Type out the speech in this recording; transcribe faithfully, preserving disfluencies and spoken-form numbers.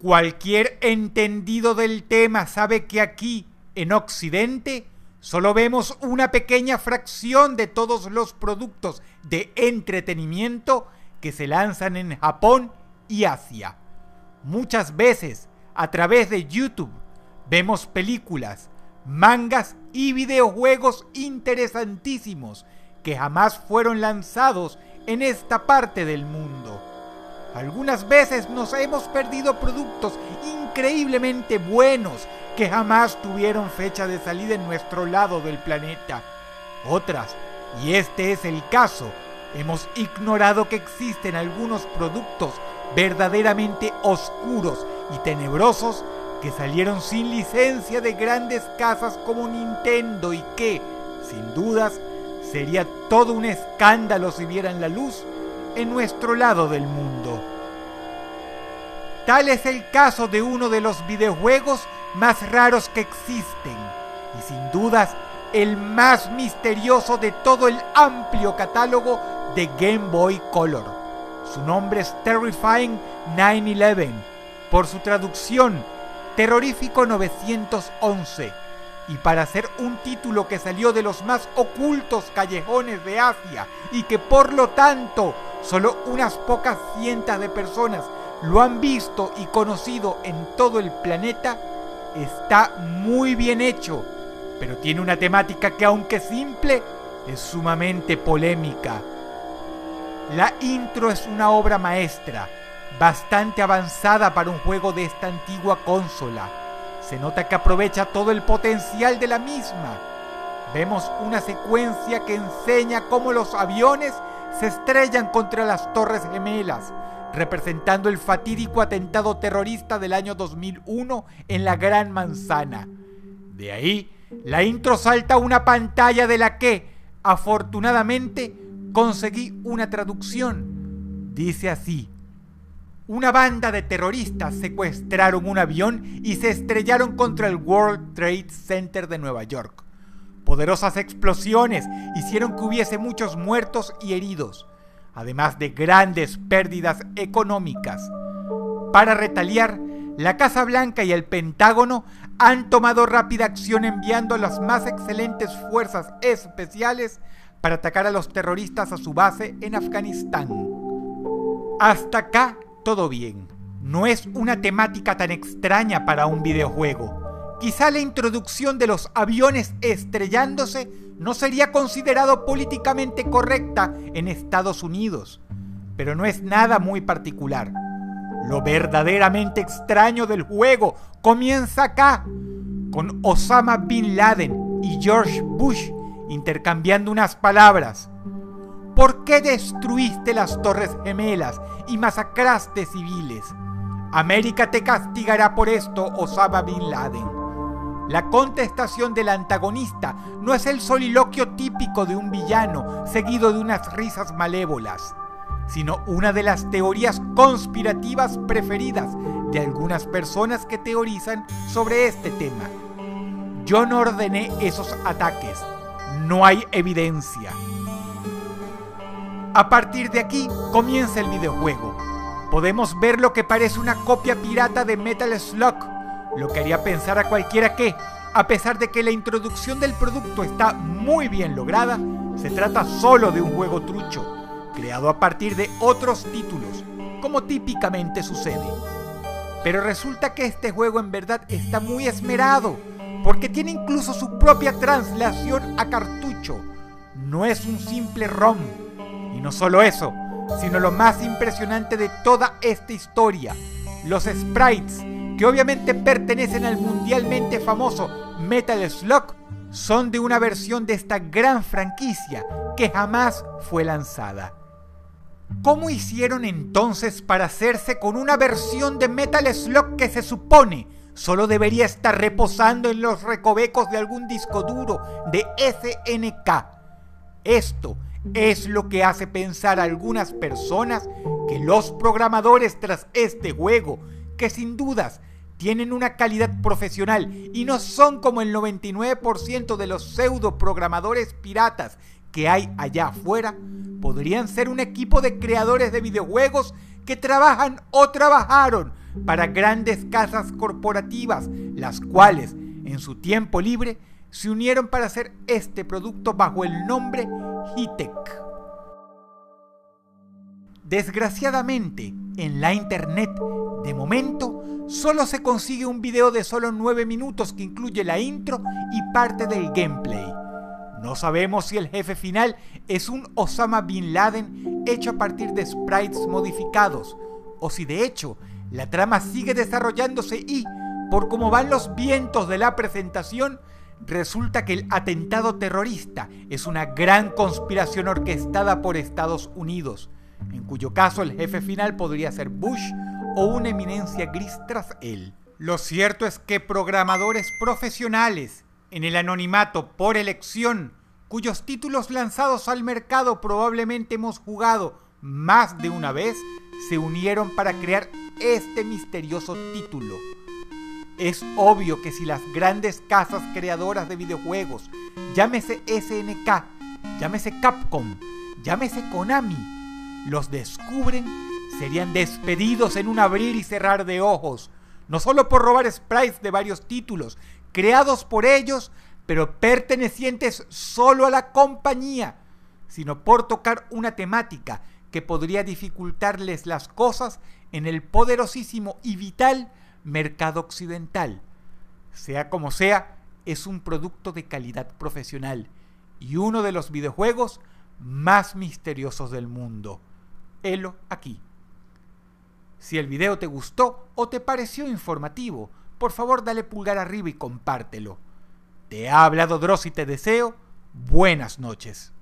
Cualquier entendido del tema sabe que aquí, en Occidente, solo vemos una pequeña fracción de todos los productos de entretenimiento que se lanzan en Japón y Asia. Muchas veces, a través de YouTube, vemos películas, mangas y videojuegos interesantísimos que jamás fueron lanzados en esta parte del mundo. Algunas veces nos hemos perdido productos increíblemente buenos que jamás tuvieron fecha de salida en nuestro lado del planeta. Otras, y este es el caso, hemos ignorado que existen algunos productos verdaderamente oscuros y tenebrosos que salieron sin licencia de grandes casas como Nintendo y que, sin dudas, sería todo un escándalo si vieran la luz en nuestro lado del mundo. Tal es el caso de uno de los videojuegos más raros que existen y sin dudas el más misterioso de todo el amplio catálogo de Game Boy Color. Su nombre es Terrifying nueve once, por su traducción Terrorífico novecientos once, y para ser un título que salió de los más ocultos callejones de Asia y que por lo tanto solo unas pocas cientos de personas lo han visto y conocido en todo el planeta, está muy bien hecho, pero tiene una temática que, aunque simple, es sumamente polémica. La intro es una obra maestra, bastante avanzada para un juego de esta antigua consola. Se nota que aprovecha todo el potencial de la misma. Vemos una secuencia que enseña cómo los aviones se estrellan contra las Torres Gemelas, representando el fatídico atentado terrorista del año dos mil uno en la Gran Manzana. De ahí, la intro salta a una pantalla de la que, afortunadamente, conseguí una traducción. Dice así: una banda de terroristas secuestraron un avión y se estrellaron contra el World Trade Center de Nueva York. Poderosas explosiones hicieron que hubiese muchos muertos y heridos, además de grandes pérdidas económicas. Para retaliar, la Casa Blanca y el Pentágono han tomado rápida acción enviando las más excelentes fuerzas especiales para atacar a los terroristas a su base en Afganistán. Hasta acá todo bien. No es una temática tan extraña para un videojuego. Quizá la introducción de los aviones estrellándose no sería considerado políticamente correcta en Estados Unidos, pero no es nada muy particular. Lo verdaderamente extraño del juego comienza acá, con Osama Bin Laden y George Bush intercambiando unas palabras. ¿Por qué destruiste las Torres Gemelas y masacraste civiles? América te castigará por esto, Osama Bin Laden. La contestación del antagonista no es el soliloquio típico de un villano seguido de unas risas malévolas, sino una de las teorías conspirativas preferidas de algunas personas que teorizan sobre este tema. Yo no ordené esos ataques, no hay evidencia. A partir de aquí comienza el videojuego. Podemos ver lo que parece una copia pirata de Metal Slug, lo que haría pensar a cualquiera que, a pesar de que la introducción del producto está muy bien lograda, se trata solo de un juego trucho, creado a partir de otros títulos, como típicamente sucede. Pero resulta que este juego en verdad está muy esmerado, porque tiene incluso su propia translación a cartucho. No es un simple ROM. Y no solo eso, sino lo más impresionante de toda esta historia, los sprites, que obviamente pertenecen al mundialmente famoso Metal Slug, son de una versión de esta gran franquicia que jamás fue lanzada. ¿Cómo hicieron entonces para hacerse con una versión de Metal Slug que se supone solo debería estar reposando en los recovecos de algún disco duro de S N K? Esto es lo que hace pensar a algunas personas que los programadores tras este juego, que sin dudas tienen una calidad profesional y no son como el noventa y nueve por ciento de los pseudo programadores piratas que hay allá afuera, podrían ser un equipo de creadores de videojuegos que trabajan o trabajaron para grandes casas corporativas, las cuales, en su tiempo libre, se unieron para hacer este producto bajo el nombre Hitech. Desgraciadamente, en la internet, de momento, solo se consigue un video de solo nueve minutos que incluye la intro y parte del gameplay. No sabemos si el jefe final es un Osama Bin Laden hecho a partir de sprites modificados, o si de hecho la trama sigue desarrollándose y, por cómo van los vientos de la presentación, resulta que el atentado terrorista es una gran conspiración orquestada por Estados Unidos, en cuyo caso el jefe final podría ser Bush o una eminencia gris tras él. Lo cierto es que programadores profesionales, en el anonimato por elección, cuyos títulos lanzados al mercado probablemente hemos jugado más de una vez, se unieron para crear este misterioso título. Es obvio que si las grandes casas creadoras de videojuegos, llámese S N K, llámese Capcom, llámese Konami, los descubren, serían despedidos en un abrir y cerrar de ojos, no solo por robar sprites de varios títulos, creados por ellos, pero pertenecientes solo a la compañía, sino por tocar una temática que podría dificultarles las cosas en el poderosísimo y vital mercado occidental. Sea como sea, es un producto de calidad profesional y uno de los videojuegos más misteriosos del mundo. Helo aquí. Si el video te gustó o te pareció informativo, por favor dale pulgar arriba y compártelo. Te ha hablado Dross y te deseo buenas noches.